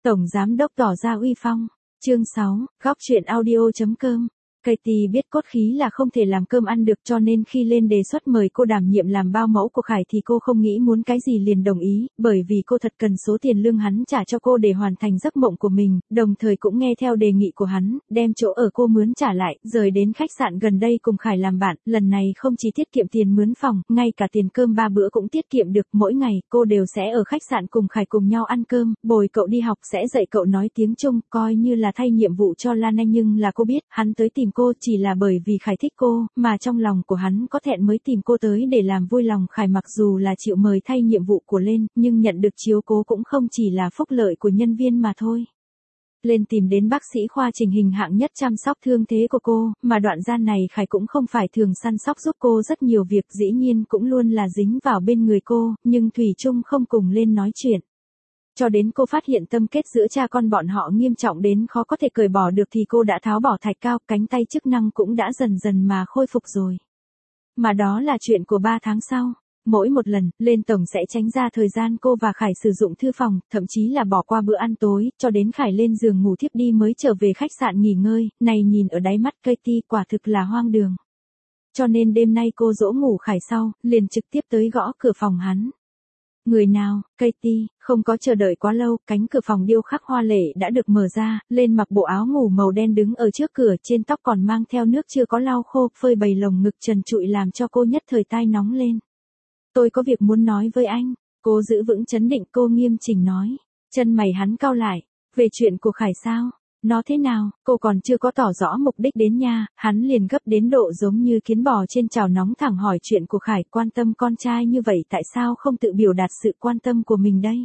Tổng giám đốc tỏ ra uy phong. Chương 6, góc truyện audio.com. Katie biết cốt khí là không thể làm cơm ăn được, cho nên khi lên đề xuất mời cô đảm nhiệm làm bao mẫu của Khải thì cô không nghĩ muốn cái gì liền đồng ý, bởi vì cô thật cần số tiền lương hắn trả cho cô để hoàn thành giấc mộng của mình, đồng thời cũng nghe theo đề nghị của hắn, đem chỗ ở cô mướn trả lại, rời đến khách sạn gần đây cùng Khải làm bạn. Lần này không chỉ tiết kiệm tiền mướn phòng, ngay cả tiền cơm 3 bữa cũng tiết kiệm được. Mỗi ngày cô đều sẽ ở khách sạn cùng Khải cùng nhau ăn cơm, bồi cậu đi học, sẽ dạy cậu nói tiếng Trung, coi như là thay nhiệm vụ cho Lan Anh. Nhưng là cô biết, hắn tới tìm cô chỉ là bởi vì Khải thích cô, mà trong lòng của hắn có thẹn mới tìm cô tới để làm vui lòng Khải. Mặc dù là chịu mời thay nhiệm vụ của Lên, nhưng nhận được chiếu cố cũng không chỉ là phúc lợi của nhân viên mà thôi. Lên tìm đến bác sĩ khoa chỉnh hình hạng nhất chăm sóc thương thế của cô, mà đoạn gian này Khải cũng không phải thường săn sóc giúp cô rất nhiều việc, dĩ nhiên cũng luôn là dính vào bên người cô, nhưng thủy chung không cùng Lên nói chuyện. Cho đến cô phát hiện tâm kết giữa cha con bọn họ nghiêm trọng đến khó có thể cởi bỏ được thì cô đã tháo bỏ thạch cao, cánh tay chức năng cũng đã dần dần mà khôi phục rồi. Mà đó là chuyện của 3 tháng sau. Mỗi một lần, Lên tổng sẽ tránh ra thời gian cô và Khải sử dụng thư phòng, thậm chí là bỏ qua bữa ăn tối, cho đến Khải lên giường ngủ thiếp đi mới trở về khách sạn nghỉ ngơi. Này nhìn ở đáy mắt Katie quả thực là hoang đường. Cho nên đêm nay cô dỗ ngủ Khải sau, liền trực tiếp tới gõ cửa phòng hắn. Người nào? Katie, không có chờ đợi quá lâu, cánh cửa phòng điêu khắc hoa lệ đã được mở ra, Lên mặc bộ áo ngủ màu đen đứng ở trước cửa, trên tóc còn mang theo nước chưa có lau khô, phơi bày lồng ngực trần trụi làm cho cô nhất thời tai nóng lên. Tôi có việc muốn nói với anh. Cô giữ vững trấn định, cô nghiêm chỉnh nói. Chân mày hắn cau lại. Về chuyện của Khải sao? Nó thế nào? Cô còn chưa có tỏ rõ mục đích đến nha. Hắn liền gấp đến độ giống như kiến bò trên chảo nóng, thẳng hỏi chuyện của Khải. Quan tâm con trai như vậy tại sao không tự biểu đạt sự quan tâm của mình đây?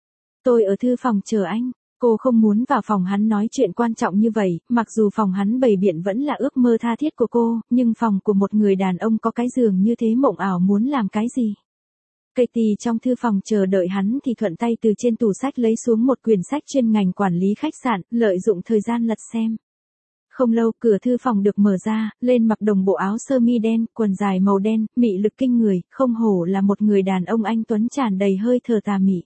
Tôi ở thư phòng chờ anh. Cô không muốn vào phòng hắn nói chuyện quan trọng như vậy, mặc dù phòng hắn bày biện vẫn là ước mơ tha thiết của cô, nhưng phòng của một người đàn ông có cái giường như thế mộng ảo muốn làm cái gì? Katie trong thư phòng chờ đợi hắn thì thuận tay từ trên tủ sách lấy xuống một quyển sách chuyên ngành quản lý khách sạn, lợi dụng thời gian lật xem. Không lâu, cửa thư phòng được mở ra, Lên mặc đồng bộ áo sơ mi đen, quần dài màu đen, mị lực kinh người, không hổ là một người đàn ông anh tuấn tràn đầy hơi thở tà mị.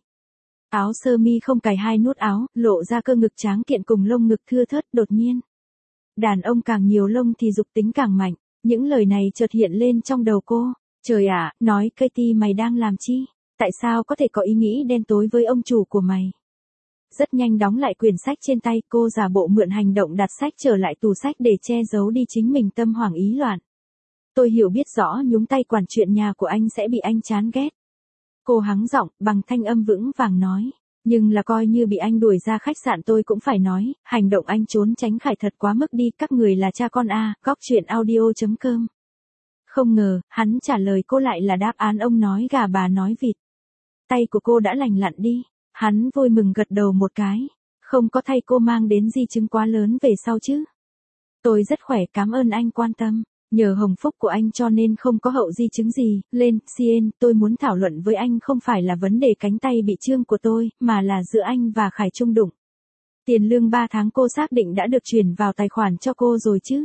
Áo sơ mi không cài hai nút áo, lộ ra cơ ngực tráng kiện cùng lông ngực thưa thớt. Đột nhiên, đàn ông càng nhiều lông thì dục tính càng mạnh. Những lời này chợt hiện lên trong đầu cô. Trời ạ, nói Katie, mày đang làm chi? Tại sao có thể có ý nghĩ đen tối với ông chủ của mày? Rất nhanh đóng lại quyển sách trên tay, cô giả bộ mượn hành động đặt sách trở lại tủ sách để che giấu đi chính mình tâm hoảng ý loạn. Tôi hiểu biết rõ nhúng tay quản chuyện nhà của anh sẽ bị anh chán ghét. Cô hắng giọng, bằng thanh âm vững vàng nói. Nhưng là coi như bị anh đuổi ra khách sạn tôi cũng phải nói, hành động anh trốn tránh Khải thật quá mức đi, các người là cha con à, góc truyện audio.com. Không ngờ, hắn trả lời cô lại là đáp án ông nói gà bà nói vịt. Tay của cô đã lành lặn đi. Hắn vui mừng gật đầu một cái. Không có thay cô mang đến di chứng quá lớn về sau chứ. Tôi rất khỏe, cảm ơn anh quan tâm. Nhờ hồng phúc của anh cho nên không có hậu di chứng gì. Lên, Cien, tôi muốn thảo luận với anh không phải là vấn đề cánh tay bị trương của tôi, mà là giữa anh và Khải chung đụng. Tiền lương 3 tháng cô xác định đã được chuyển vào tài khoản cho cô rồi chứ?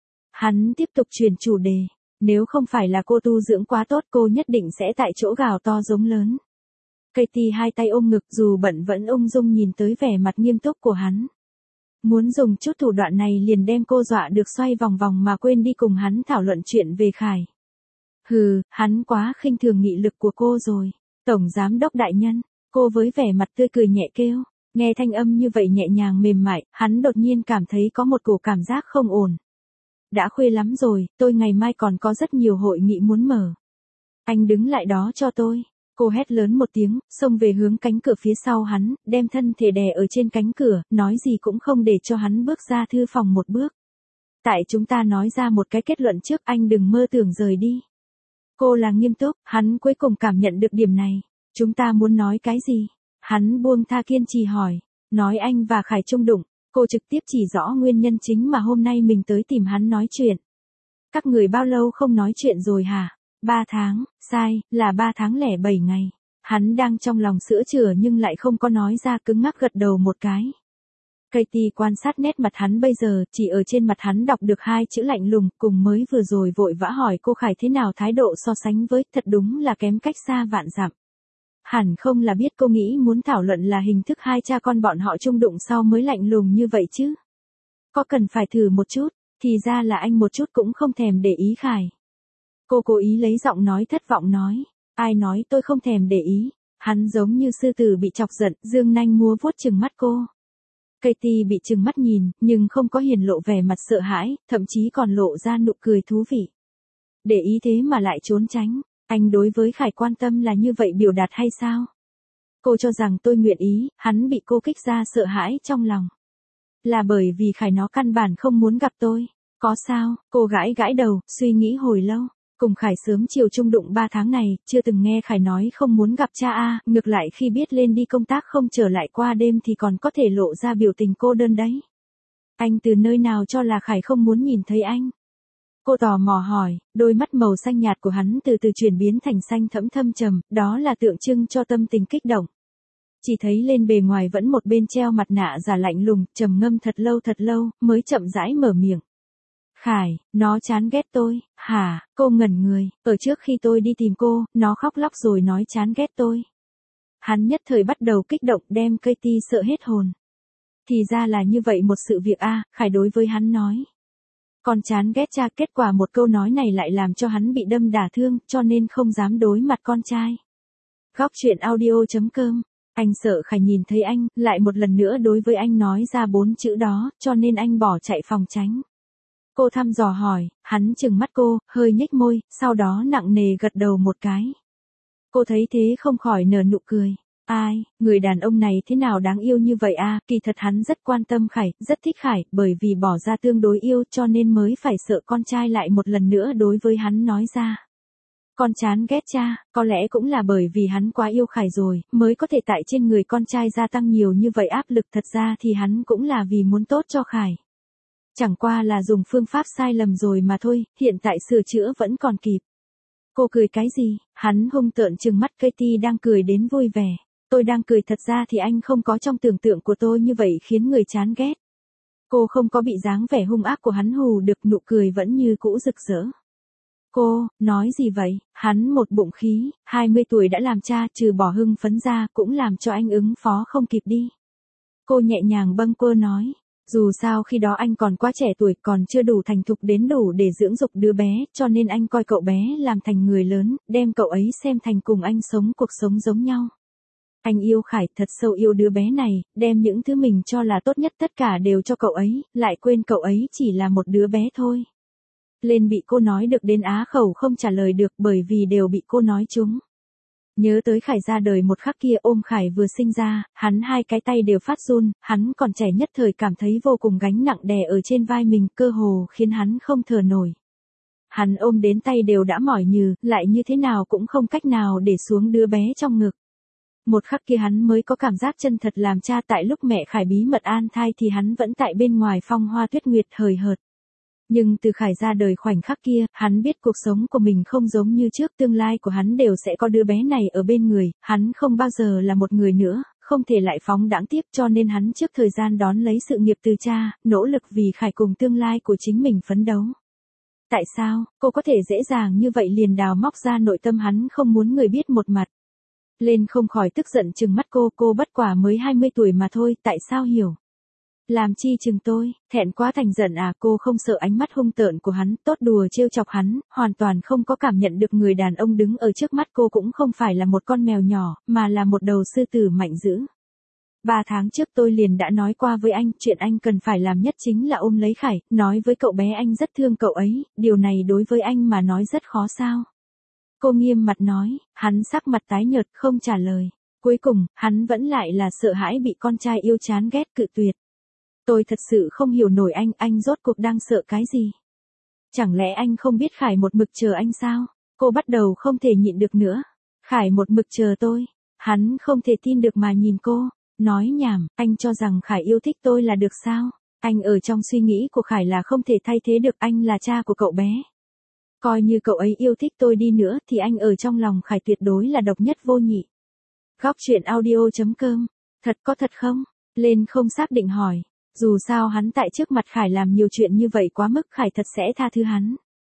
Hắn tiếp tục chuyển chủ đề. Nếu không phải là cô tu dưỡng quá tốt cô nhất định sẽ tại chỗ gào to giống lớn. Katie hai tay ôm ngực dù bận vẫn ung dung nhìn tới vẻ mặt nghiêm túc của hắn. Muốn dùng chút thủ đoạn này liền đem cô dọa được xoay vòng vòng mà quên đi cùng hắn thảo luận chuyện về Khải. Hừ, hắn quá khinh thường nghị lực của cô rồi. Tổng giám đốc đại nhân, cô với vẻ mặt tươi cười nhẹ kêu. Nghe thanh âm như vậy nhẹ nhàng mềm mại, hắn đột nhiên cảm thấy có một cổ cảm giác không ổn. Đã khuya lắm rồi, tôi ngày mai còn có rất nhiều hội nghị muốn mở. Anh đứng lại đó cho tôi. Cô hét lớn một tiếng, xông về hướng cánh cửa phía sau hắn, đem thân thể đè ở trên cánh cửa, nói gì cũng không để cho hắn bước ra thư phòng một bước. Tại chúng ta nói ra một cái kết luận trước, anh đừng mơ tưởng rời đi. Cô là nghiêm túc, hắn cuối cùng cảm nhận được điểm này. Chúng ta muốn nói cái gì? Hắn buông tha kiên trì hỏi. Nói anh và Khải chung đụng. Cô trực tiếp chỉ rõ nguyên nhân chính mà hôm nay mình tới tìm hắn nói chuyện. Các người bao lâu không nói chuyện rồi hả? 3 tháng, sai, là 3 tháng lẻ 7 ngày. Hắn đang trong lòng sữa chửa nhưng lại không có nói ra, cứng ngắc gật đầu một cái. Katie quan sát nét mặt hắn bây giờ, chỉ ở trên mặt hắn đọc được 2 chữ lạnh lùng, cùng mới vừa rồi vội vã hỏi cô Khải thế nào thái độ so sánh với, thật đúng là kém cách xa vạn dặm. Hẳn không là biết cô nghĩ muốn thảo luận là hình thức hai cha con bọn họ chung đụng sau mới lạnh lùng như vậy chứ. Có cần phải thử một chút, thì ra là anh một chút cũng không thèm để ý Khải. Cô cố ý lấy giọng nói thất vọng nói, ai nói tôi không thèm để ý. Hắn giống như sư tử bị chọc giận, dương nanh múa vuốt trừng mắt cô. Katie bị trừng mắt nhìn, nhưng không có hiển lộ vẻ mặt sợ hãi, thậm chí còn lộ ra nụ cười thú vị. Để ý thế mà lại trốn tránh, anh đối với Khải quan tâm là như vậy biểu đạt hay sao? Cô cho rằng tôi nguyện ý, hắn bị cô kích ra sợ hãi trong lòng. Là bởi vì Khải nó căn bản không muốn gặp tôi. Có sao, cô gãi gãi đầu, suy nghĩ hồi lâu. Cùng Khải sớm chiều chung đụng 3 tháng này, chưa từng nghe Khải nói không muốn gặp cha a, ngược lại khi biết lên đi công tác không trở lại qua đêm thì còn có thể lộ ra biểu tình cô đơn đấy. Anh từ nơi nào cho là Khải không muốn nhìn thấy anh? Cô tò mò hỏi, đôi mắt màu xanh nhạt của hắn từ từ chuyển biến thành xanh thẫm thâm trầm, đó là tượng trưng cho tâm tình kích động. Chỉ thấy lên bề ngoài vẫn một bên treo mặt nạ giả lạnh lùng, trầm ngâm thật lâu, mới chậm rãi mở miệng. Khải, nó chán ghét tôi, hả? Cô ngẩn người, ở trước khi tôi đi tìm cô, nó khóc lóc rồi nói chán ghét tôi. Hắn nhất thời bắt đầu kích động đem Katie sợ hết hồn. Thì ra là như vậy một sự việc a, Khải đối với hắn nói. Con chán ghét cha, kết quả một câu nói này lại làm cho hắn bị đâm đả thương, cho nên không dám đối mặt con trai. Góc truyện audio.com. Anh sợ Khải nhìn thấy anh, lại một lần nữa đối với anh nói ra 4 chữ đó, cho nên anh bỏ chạy phòng tránh. Cô thăm dò hỏi, hắn trừng mắt cô, hơi nhếch môi, sau đó nặng nề gật đầu một cái. Cô thấy thế không khỏi nở nụ cười. Ai, người đàn ông này thế nào đáng yêu như vậy a? Kỳ thật hắn rất quan tâm Khải, rất thích Khải, bởi vì bỏ ra tương đối yêu cho nên mới phải sợ con trai lại một lần nữa đối với hắn nói ra. Con chán ghét cha, có lẽ cũng là bởi vì hắn quá yêu Khải rồi, mới có thể tại trên người con trai gia tăng nhiều như vậy áp lực, thật ra thì hắn cũng là vì muốn tốt cho Khải. Chẳng qua là dùng phương pháp sai lầm rồi mà thôi, hiện tại sửa chữa vẫn còn kịp. Cô cười cái gì? Hắn hung tợn trừng mắt Katie đang cười đến vui vẻ. Tôi đang cười, thật ra thì anh không có trong tưởng tượng của tôi như vậy khiến người chán ghét. Cô không có bị dáng vẻ hung ác của hắn hù được, nụ cười vẫn như cũ rực rỡ. Cô, nói gì vậy? Hắn một bụng khí, 20 tuổi đã làm cha, trừ bỏ hưng phấn ra cũng làm cho anh ứng phó không kịp đi. Cô nhẹ nhàng bâng quơ nói. Dù sao khi đó anh còn quá trẻ tuổi, còn chưa đủ thành thục đến đủ để dưỡng dục đứa bé, cho nên anh coi cậu bé làm thành người lớn, đem cậu ấy xem thành cùng anh sống cuộc sống giống nhau. Anh yêu Khải, thật sâu yêu đứa bé này, đem những thứ mình cho là tốt nhất tất cả đều cho cậu ấy, lại quên cậu ấy chỉ là một đứa bé thôi. Lên bị cô nói được đến á khẩu không trả lời được bởi vì đều bị cô nói trúng. Nhớ tới Khải ra đời một khắc kia, ôm Khải vừa sinh ra, hắn hai cái tay đều phát run, hắn còn trẻ nhất thời cảm thấy vô cùng gánh nặng đè ở trên vai mình, cơ hồ khiến hắn không thở nổi. Hắn ôm đến tay đều đã mỏi nhừ, lại như thế nào cũng không cách nào để xuống đứa bé trong ngực. Một khắc kia hắn mới có cảm giác chân thật làm cha, tại lúc mẹ Khải bí mật an thai thì hắn vẫn tại bên ngoài phong hoa tuyết nguyệt hời hợt. Nhưng từ Khải ra đời khoảnh khắc kia, hắn biết cuộc sống của mình không giống như trước, tương lai của hắn đều sẽ có đứa bé này ở bên người, hắn không bao giờ là một người nữa, không thể lại phóng đãng tiếp, cho nên hắn trước thời gian đón lấy sự nghiệp từ cha, nỗ lực vì Khải cùng tương lai của chính mình phấn đấu. Tại sao, cô có thể dễ dàng như vậy liền đào móc ra nội tâm hắn không muốn người biết một mặt. Lên không khỏi tức giận trừng mắt cô bất quả mới 20 tuổi mà thôi, tại sao hiểu? Làm chi chừng tôi, thẹn quá thành giận à? Cô không sợ ánh mắt hung tợn của hắn, tốt đùa trêu chọc hắn, hoàn toàn không có cảm nhận được người đàn ông đứng ở trước mắt cô cũng không phải là một con mèo nhỏ, mà là một đầu sư tử mạnh dữ. 3 tháng trước tôi liền đã nói qua với anh, chuyện anh cần phải làm nhất chính là ôm lấy Khải, nói với cậu bé anh rất thương cậu ấy, điều này đối với anh mà nói rất khó sao? Cô nghiêm mặt nói, hắn sắc mặt tái nhợt không trả lời. Cuối cùng, hắn vẫn lại là sợ hãi bị con trai yêu chán ghét cự tuyệt. Tôi thật sự không hiểu nổi anh rốt cuộc đang sợ cái gì? Chẳng lẽ anh không biết Khải một mực chờ anh sao? Cô bắt đầu không thể nhịn được nữa. Khải một mực chờ tôi. Hắn không thể tin được mà nhìn cô. Nói nhảm, anh cho rằng Khải yêu thích tôi là được sao? Anh ở trong suy nghĩ của Khải là không thể thay thế được, anh là cha của cậu bé. Coi như cậu ấy yêu thích tôi đi nữa thì anh ở trong lòng Khải tuyệt đối là độc nhất vô nhị. Góc truyện audio.com. Thật có thật không? Lên không xác định hỏi. Dù sao hắn tại trước mặt Khải làm nhiều chuyện như vậy quá mức, Khải thật sẽ tha thứ hắn.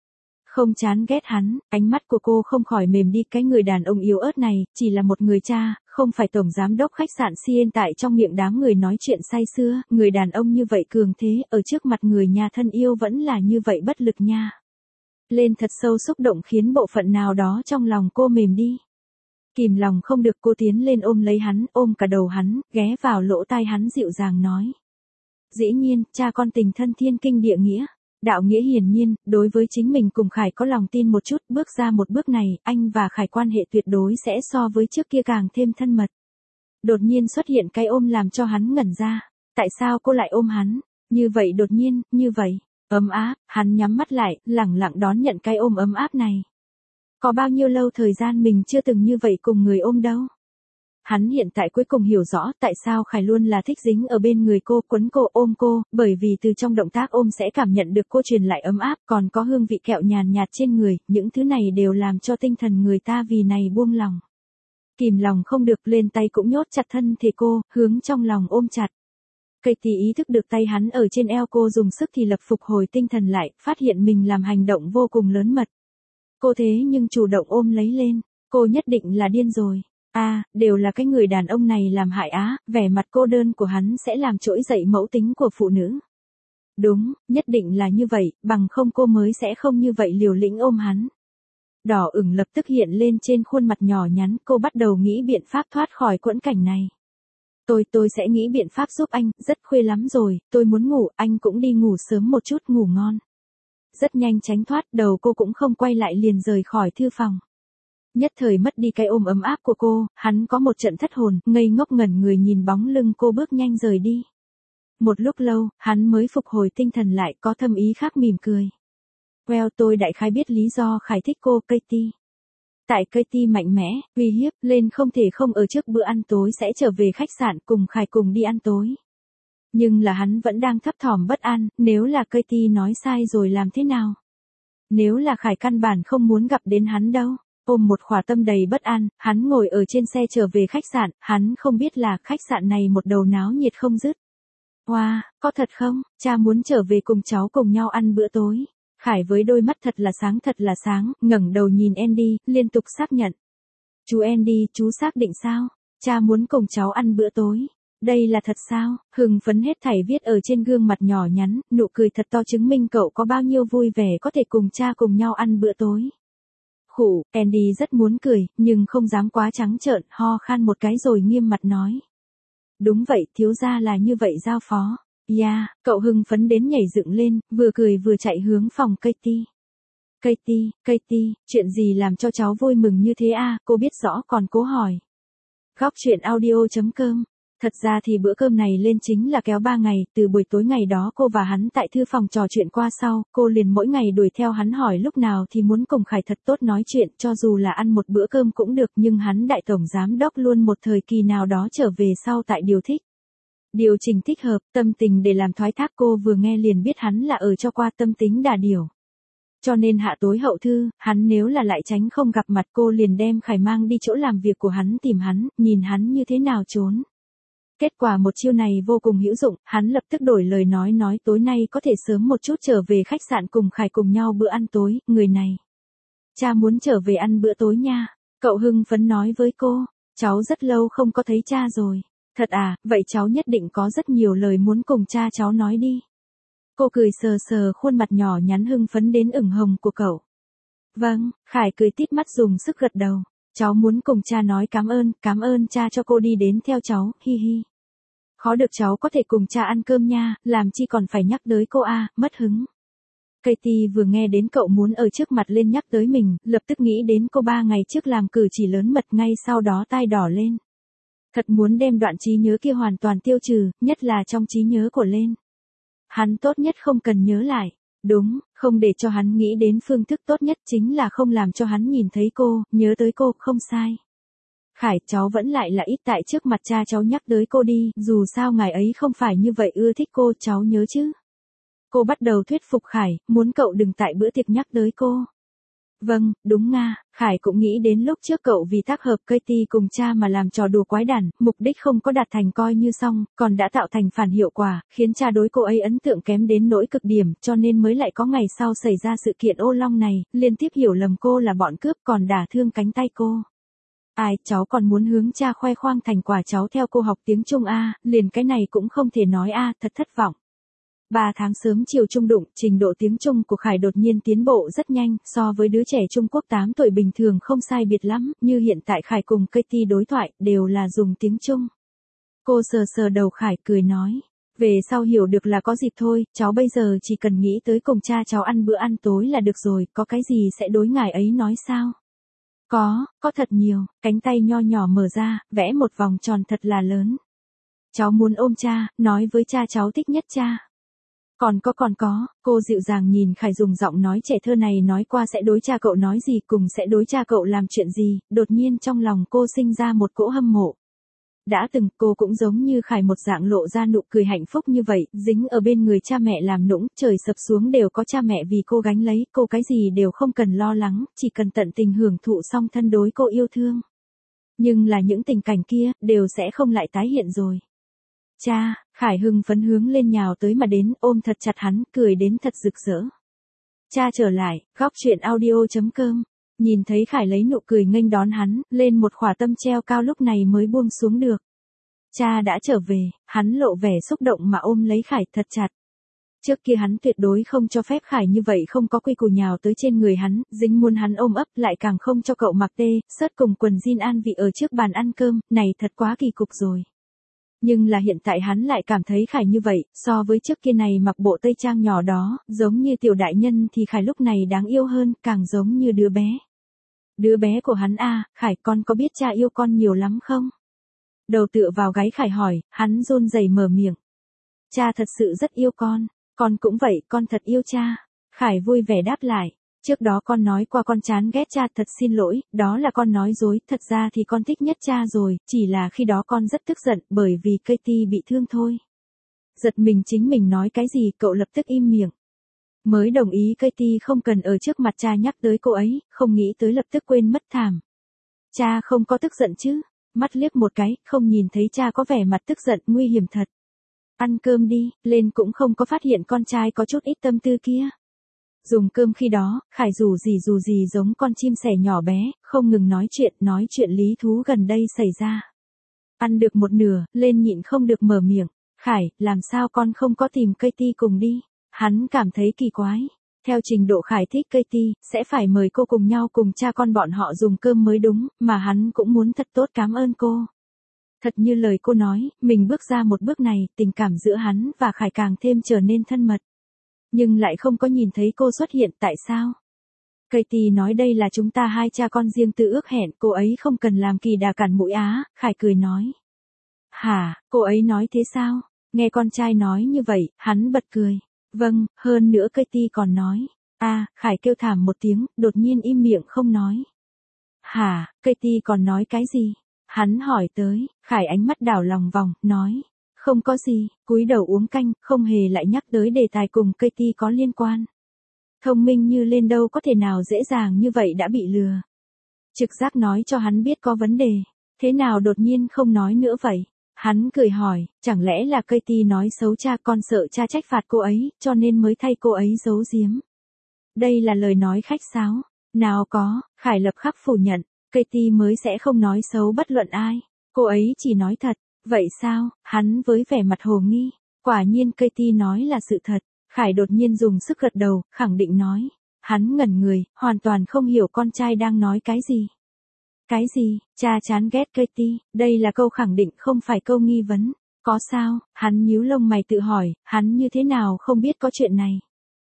Không chán ghét hắn, ánh mắt của cô không khỏi mềm đi. Cái người đàn ông yếu ớt này, chỉ là một người cha, không phải tổng giám đốc khách sạn Sien tại trong miệng đám người nói chuyện say sưa. Người đàn ông như vậy cường thế, ở trước mặt người nhà thân yêu vẫn là như vậy bất lực nha. Lên thật sâu xúc động khiến bộ phận nào đó trong lòng cô mềm đi. Kìm lòng không được cô tiến lên ôm lấy hắn, ôm cả đầu hắn, ghé vào lỗ tai hắn dịu dàng nói. Dĩ nhiên, cha con tình thân thiên kinh địa nghĩa. Đạo nghĩa hiển nhiên, đối với chính mình cùng Khải có lòng tin một chút, bước ra một bước này, anh và Khải quan hệ tuyệt đối sẽ so với trước kia càng thêm thân mật. Đột nhiên xuất hiện cái ôm làm cho hắn ngẩn ra. Tại sao cô lại ôm hắn? Như vậy đột nhiên, như vậy. Ấm áp, hắn nhắm mắt lại, lẳng lặng đón nhận cái ôm ấm áp này. Có bao nhiêu lâu thời gian mình chưa từng như vậy cùng người ôm đâu. Hắn hiện tại cuối cùng hiểu rõ tại sao Khải luôn là thích dính ở bên người cô, quấn cô, ôm cô, bởi vì từ trong động tác ôm sẽ cảm nhận được cô truyền lại ấm áp, còn có hương vị kẹo nhàn nhạt trên người, những thứ này đều làm cho tinh thần người ta vì này buông lòng. Kìm lòng không được lên tay cũng nhốt chặt thân thể cô, hướng trong lòng ôm chặt. Katie ý thức được tay hắn ở trên eo cô dùng sức thì lập phục hồi tinh thần lại, phát hiện mình làm hành động vô cùng lớn mật. Cô thế nhưng chủ động ôm lấy lên, cô nhất định là điên rồi. Đều là cái người đàn ông này làm hại á, vẻ mặt cô đơn của hắn sẽ làm trỗi dậy mẫu tính của phụ nữ. Đúng, nhất định là như vậy, bằng không cô mới sẽ không như vậy liều lĩnh ôm hắn. Đỏ ửng lập tức hiện lên trên khuôn mặt nhỏ nhắn, cô bắt đầu nghĩ biện pháp thoát khỏi quẫn cảnh này. Tôi sẽ nghĩ biện pháp giúp anh, rất khuya lắm rồi, tôi muốn ngủ, anh cũng đi ngủ sớm một chút, ngủ ngon. Rất nhanh tránh thoát, đầu cô cũng không quay lại liền rời khỏi thư phòng. Nhất thời mất đi cái ôm ấm áp của cô, hắn có một trận thất hồn, ngây ngốc ngẩn người nhìn bóng lưng cô bước nhanh rời đi. Một lúc lâu, hắn mới phục hồi tinh thần lại, có thâm ý khác mỉm cười. Tôi đại khái biết lý do Khải thích cô, Katie. Tại Katie mạnh mẽ, uy hiếp, lên không thể không ở trước bữa ăn tối sẽ trở về khách sạn cùng Khải cùng đi ăn tối. Nhưng là hắn vẫn đang thấp thỏm bất an, nếu là Katie nói sai rồi làm thế nào? Nếu là Khải căn bản không muốn gặp đến hắn đâu. Ôm một khỏa tâm đầy bất an, hắn ngồi ở trên xe trở về khách sạn, hắn không biết là khách sạn này một đầu náo nhiệt không dứt. Có thật không? Cha muốn trở về cùng cháu cùng nhau ăn bữa tối. Khải với đôi mắt thật là sáng, ngẩng đầu nhìn Andy, liên tục xác nhận. Chú Andy, chú xác định sao? Cha muốn cùng cháu ăn bữa tối. Đây là thật sao? Hưng phấn hết thảy viết ở trên gương mặt nhỏ nhắn, nụ cười thật to chứng minh cậu có bao nhiêu vui vẻ có thể cùng cha cùng nhau ăn bữa tối. Khụ, Andy rất muốn cười, nhưng không dám quá trắng trợn, ho khan một cái rồi nghiêm mặt nói. Đúng vậy, thiếu gia là như vậy giao phó. Cậu hưng phấn đến nhảy dựng lên, vừa cười vừa chạy hướng phòng Katie. Katie, chuyện gì làm cho cháu vui mừng như thế cô biết rõ còn cố hỏi. Góc chuyện audio.com. Thật ra thì bữa cơm này lên chính là kéo 3 ngày, từ buổi tối ngày đó cô và hắn tại thư phòng trò chuyện qua sau, cô liền mỗi ngày đuổi theo hắn hỏi lúc nào thì muốn cùng Khải thật tốt nói chuyện, cho dù là ăn một bữa cơm cũng được, nhưng hắn đại tổng giám đốc luôn một thời kỳ nào đó trở về sau tại điều thích. Điều chỉnh thích hợp, tâm tình để làm thoái thác, cô vừa nghe liền biết hắn là ở cho qua tâm tính đà điểu. Cho nên hạ tối hậu thư, hắn nếu là lại tránh không gặp mặt cô liền đem Khải mang đi chỗ làm việc của hắn tìm hắn, nhìn hắn như thế nào trốn. Kết quả một chiêu này vô cùng hữu dụng, hắn lập tức đổi lời nói tối nay có thể sớm một chút trở về khách sạn cùng Khải cùng nhau bữa ăn tối, người này. Cha muốn trở về ăn bữa tối nha, cậu hưng phấn nói với cô, cháu rất lâu không có thấy cha rồi. Thật vậy cháu nhất định có rất nhiều lời muốn cùng cha cháu nói đi. Cô cười sờ sờ khuôn mặt nhỏ nhắn hưng phấn đến ửng hồng của cậu. Vâng, Khải cười tít mắt dùng sức gật đầu. Cháu muốn cùng cha nói cảm ơn cha cho cô đi đến theo cháu, hi hi. Khó được cháu có thể cùng cha ăn cơm nha, làm chi còn phải nhắc tới cô mất hứng. Katie vừa nghe đến cậu muốn ở trước mặt lên nhắc tới mình, lập tức nghĩ đến cô 3 ngày trước làm cử chỉ lớn mật, ngay sau đó tai đỏ lên. Thật muốn đem đoạn trí nhớ kia hoàn toàn tiêu trừ, nhất là trong trí nhớ của lên. Hắn tốt nhất không cần nhớ lại. Đúng, không để cho hắn nghĩ đến phương thức tốt nhất chính là không làm cho hắn nhìn thấy cô, nhớ tới cô, không sai. Khải, cháu vẫn lại là ít tại trước mặt cha cháu nhắc tới cô đi, dù sao ngài ấy không phải như vậy ưa thích cô, cháu nhớ chứ. Cô bắt đầu thuyết phục Khải, muốn cậu đừng tại bữa tiệc nhắc tới cô. Vâng, đúng nga, Khải cũng nghĩ đến lúc trước cậu vì tác hợp Katie cùng cha mà làm trò đùa quái đản, mục đích không có đạt thành coi như xong, còn đã tạo thành phản hiệu quả, khiến cha đối cô ấy ấn tượng kém đến nỗi cực điểm, cho nên mới lại có ngày sau xảy ra sự kiện ô long này, liên tiếp hiểu lầm cô là bọn cướp còn đả thương cánh tay cô. Ai, cháu còn muốn hướng cha khoe khoang thành quả cháu theo cô học tiếng Trung A, liền cái này cũng không thể nói A, thật thất vọng. 3 tháng sớm chiều trung đụng, trình độ tiếng Trung của Khải đột nhiên tiến bộ rất nhanh, so với đứa trẻ Trung Quốc 8 tuổi bình thường không sai biệt lắm, như hiện tại Khải cùng Katie đối thoại, đều là dùng tiếng Trung. Cô sờ sờ đầu Khải cười nói, về sau hiểu được là có dịp thôi, cháu bây giờ chỉ cần nghĩ tới cùng cha cháu ăn bữa ăn tối là được rồi, có cái gì sẽ đối ngài ấy nói sao? Có thật nhiều, cánh tay nho nhỏ mở ra, vẽ một vòng tròn thật là lớn. Cháu muốn ôm cha, nói với cha cháu thích nhất cha. Còn có, cô dịu dàng nhìn Khải dùng giọng nói trẻ thơ này nói qua sẽ đối cha cậu nói gì cùng sẽ đối cha cậu làm chuyện gì, đột nhiên trong lòng cô sinh ra một cỗ hâm mộ. Đã từng cô cũng giống như Khải một dạng lộ ra nụ cười hạnh phúc như vậy, dính ở bên người cha mẹ làm nũng, trời sập xuống đều có cha mẹ vì cô gánh lấy, cô cái gì đều không cần lo lắng, chỉ cần tận tình hưởng thụ song thân đối cô yêu thương. Nhưng là những tình cảnh kia, đều sẽ không lại tái hiện rồi. Cha, Khải hưng phấn hướng lên nhào tới mà đến, ôm thật chặt hắn, cười đến thật rực rỡ. Cha trở lại, góc chuyện audio.com. Nhìn thấy Khải lấy nụ cười nghênh đón hắn, lên một khỏa tâm treo cao lúc này mới buông xuống được. Cha đã trở về, hắn lộ vẻ xúc động mà ôm lấy Khải thật chặt. Trước kia hắn tuyệt đối không cho phép Khải như vậy không có quy củ nhào tới trên người hắn, dính muốn hắn ôm ấp lại càng không cho cậu mặc tê, sớt cùng quần jean an vị ở trước bàn ăn cơm, này thật quá kỳ cục rồi. Nhưng là hiện tại hắn lại cảm thấy Khải như vậy, so với trước kia này mặc bộ tây trang nhỏ đó, giống như tiểu đại nhân thì Khải lúc này đáng yêu hơn, càng giống như đứa bé. Đứa bé của hắn à, Khải con có biết cha yêu con nhiều lắm không? Đầu tựa vào gáy Khải hỏi, hắn run rẩy mở miệng. Cha thật sự rất yêu con cũng vậy, con thật yêu cha. Khải vui vẻ đáp lại. Trước đó con nói qua con chán ghét cha, thật xin lỗi, đó là con nói dối, thật ra thì con thích nhất cha rồi, chỉ là khi đó con rất tức giận bởi vì Katie bị thương thôi. Giật mình chính mình nói cái gì, cậu lập tức im miệng. Mới đồng ý Katie không cần ở trước mặt cha nhắc tới cô ấy, không nghĩ tới lập tức quên mất thảm. Cha không có tức giận chứ? Mắt liếc một cái, không nhìn thấy cha có vẻ mặt tức giận, nguy hiểm thật. Ăn cơm đi, lên cũng không có phát hiện con trai có chút ít tâm tư kia. Dùng cơm khi đó, Khải dù gì giống con chim sẻ nhỏ bé, không ngừng nói chuyện lý thú gần đây xảy ra. Ăn được một nửa, lên nhịn không được mở miệng. Khải, làm sao con không có tìm Katie cùng đi? Hắn cảm thấy kỳ quái. Theo trình độ Khải thích Katie, sẽ phải mời cô cùng nhau cùng cha con bọn họ dùng cơm mới đúng, mà hắn cũng muốn thật tốt cảm ơn cô. Thật như lời cô nói, mình bước ra một bước này, tình cảm giữa hắn và Khải càng thêm trở nên thân mật. Nhưng lại không có nhìn thấy cô xuất hiện, tại sao? Katie nói đây là chúng ta hai cha con riêng tự ước hẹn, cô ấy không cần làm kỳ đà cản mũi á, Khải cười nói. Hả, cô ấy nói thế sao? Nghe con trai nói như vậy, hắn bật cười. Vâng, hơn nữa Katie còn nói. Khải kêu thảm một tiếng, đột nhiên im miệng không nói. Hả, Katie còn nói cái gì? Hắn hỏi tới, Khải ánh mắt đảo lòng vòng, nói. Không có gì, cúi đầu uống canh, không hề lại nhắc tới đề tài cùng Katie có liên quan. Thông minh như lên đâu có thể nào dễ dàng như vậy đã bị lừa. Trực giác nói cho hắn biết có vấn đề. Thế nào đột nhiên không nói nữa vậy? Hắn cười hỏi, chẳng lẽ là Katie nói xấu cha, con sợ cha trách phạt cô ấy, cho nên mới thay cô ấy giấu giếm. Đây là lời nói khách sáo. Nào có, Khải lập khắc phủ nhận, Katie mới sẽ không nói xấu bất luận ai. Cô ấy chỉ nói thật. Vậy sao? Hắn với vẻ mặt hồ nghi. Quả nhiên Katie nói là sự thật. Khải đột nhiên dùng sức gật đầu, khẳng định nói. Hắn ngẩn người, hoàn toàn không hiểu con trai đang nói cái gì. Cái gì? Cha chán ghét Katie, đây là câu khẳng định không phải câu nghi vấn. Có sao? Hắn nhíu lông mày tự hỏi, hắn như thế nào không biết có chuyện này.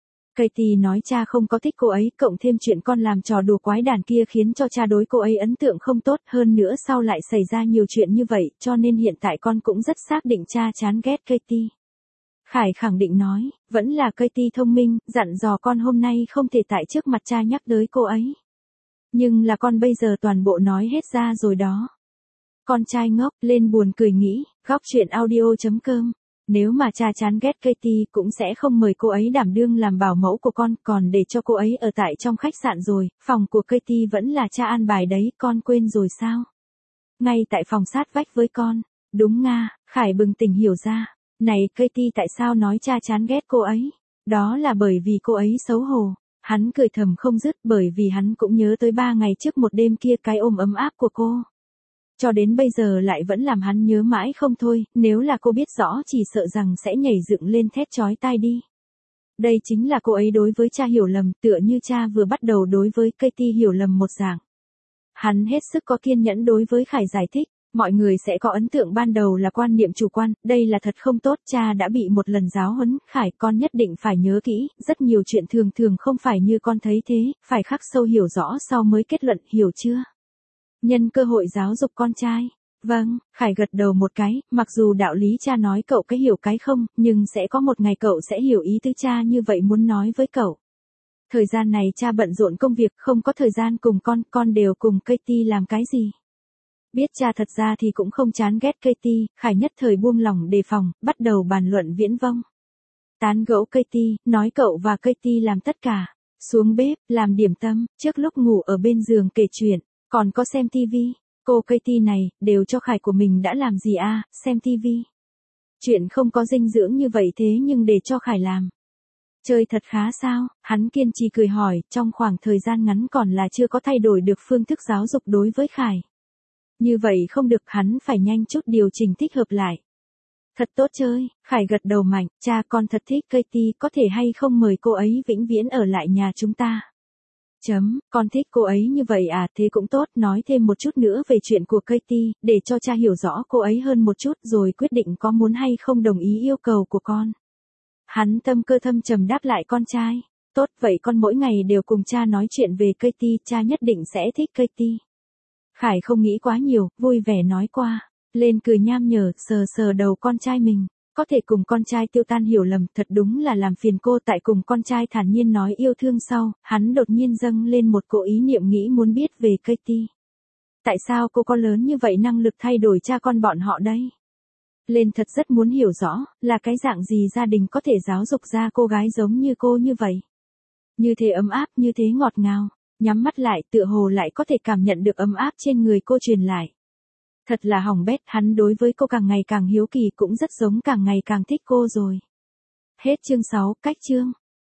Katie nói cha không có thích cô ấy, cộng thêm chuyện con làm trò đùa quái đản kia khiến cho cha đối cô ấy ấn tượng không tốt, hơn nữa sau lại xảy ra nhiều chuyện như vậy, cho nên hiện tại con cũng rất xác định cha chán ghét Katie. Khải khẳng định nói, vẫn là Katie thông minh, dặn dò con hôm nay không thể tại trước mặt cha nhắc tới cô ấy. Nhưng là con bây giờ toàn bộ nói hết ra rồi đó. Con trai ngốc, lên buồn cười nghĩ, góc chuyện audio.com Nếu mà cha chán ghét Katie cũng sẽ không mời cô ấy đảm đương làm bảo mẫu của con, còn để cho cô ấy ở tại trong khách sạn rồi, phòng của Katie vẫn là cha an bài đấy, con quên rồi sao? Ngay tại phòng sát vách với con. Đúng nga, Khải bừng tỉnh hiểu ra. Này Katie tại sao nói cha chán ghét cô ấy? Đó là bởi vì cô ấy xấu hổ. Hắn cười thầm không dứt bởi vì hắn cũng nhớ tới 3 ngày trước một đêm kia cái ôm ấm áp của cô. Cho đến bây giờ lại vẫn làm hắn nhớ mãi không thôi, nếu là cô biết rõ chỉ sợ rằng sẽ nhảy dựng lên thét chói tai đi. Đây chính là cô ấy đối với cha hiểu lầm, tựa như cha vừa bắt đầu đối với Katie hiểu lầm một dạng. Hắn hết sức có kiên nhẫn đối với Khải giải thích, mọi người sẽ có ấn tượng ban đầu là quan niệm chủ quan, đây là thật không tốt, cha đã bị một lần giáo huấn, Khải con nhất định phải nhớ kỹ, rất nhiều chuyện thường thường không phải như con thấy thế, phải khắc sâu hiểu rõ sau mới kết luận, hiểu chưa? Nhân cơ hội giáo dục con trai. Vâng, Khải gật đầu một cái, mặc dù đạo lý cha nói cậu cái hiểu cái không, nhưng sẽ có một ngày cậu sẽ hiểu ý tứ cha như vậy muốn nói với cậu. Thời gian này cha bận rộn công việc, không có thời gian cùng con đều cùng Katie làm cái gì. Biết cha thật ra thì cũng không chán ghét Katie, Khải nhất thời buông lỏng đề phòng, bắt đầu bàn luận viễn vông. Tán gẫu Katie, nói cậu và Katie làm tất cả. Xuống bếp, làm điểm tâm, trước lúc ngủ ở bên giường kể chuyện, còn có xem tivi. Cô Katie này, đều cho Khải của mình đã làm gì à, xem tivi. Chuyện không có dinh dưỡng như vậy thế nhưng để cho Khải làm. Chơi thật khá sao, hắn kiên trì cười hỏi, trong khoảng thời gian ngắn còn là chưa có thay đổi được phương thức giáo dục đối với Khải. Như vậy không được, hắn phải nhanh chút điều chỉnh thích hợp lại. Thật tốt chơi, Khải gật đầu mạnh, cha con thật thích Katie, có thể hay không mời cô ấy vĩnh viễn ở lại nhà chúng ta. Con thích cô ấy như vậy à, thế cũng tốt, nói thêm một chút nữa về chuyện của Katie, để cho cha hiểu rõ cô ấy hơn một chút rồi quyết định có muốn hay không đồng ý yêu cầu của con. Hắn tâm cơ thâm trầm đáp lại con trai, tốt vậy con mỗi ngày đều cùng cha nói chuyện về Katie, cha nhất định sẽ thích Katie. Khải không nghĩ quá nhiều, vui vẻ nói qua, lên cười nham nhở, sờ sờ đầu con trai mình. Có thể cùng con trai tiêu tan hiểu lầm, thật đúng là làm phiền cô, tại cùng con trai thản nhiên nói yêu thương sau, hắn đột nhiên dâng lên một cỗ ý niệm nghĩ muốn biết về Katie. Tại sao cô có lớn như vậy năng lực thay đổi cha con bọn họ đây? Lên thật rất muốn hiểu rõ, là cái dạng gì gia đình có thể giáo dục ra cô gái giống như cô như vậy. Như thế ấm áp, như thế ngọt ngào, nhắm mắt lại tựa hồ lại có thể cảm nhận được ấm áp trên người cô truyền lại. Thật là hỏng bét, hắn đối với cô càng ngày càng hiếu kỳ cũng rất giống càng ngày càng thích cô rồi. Hết chương 6, cách chương.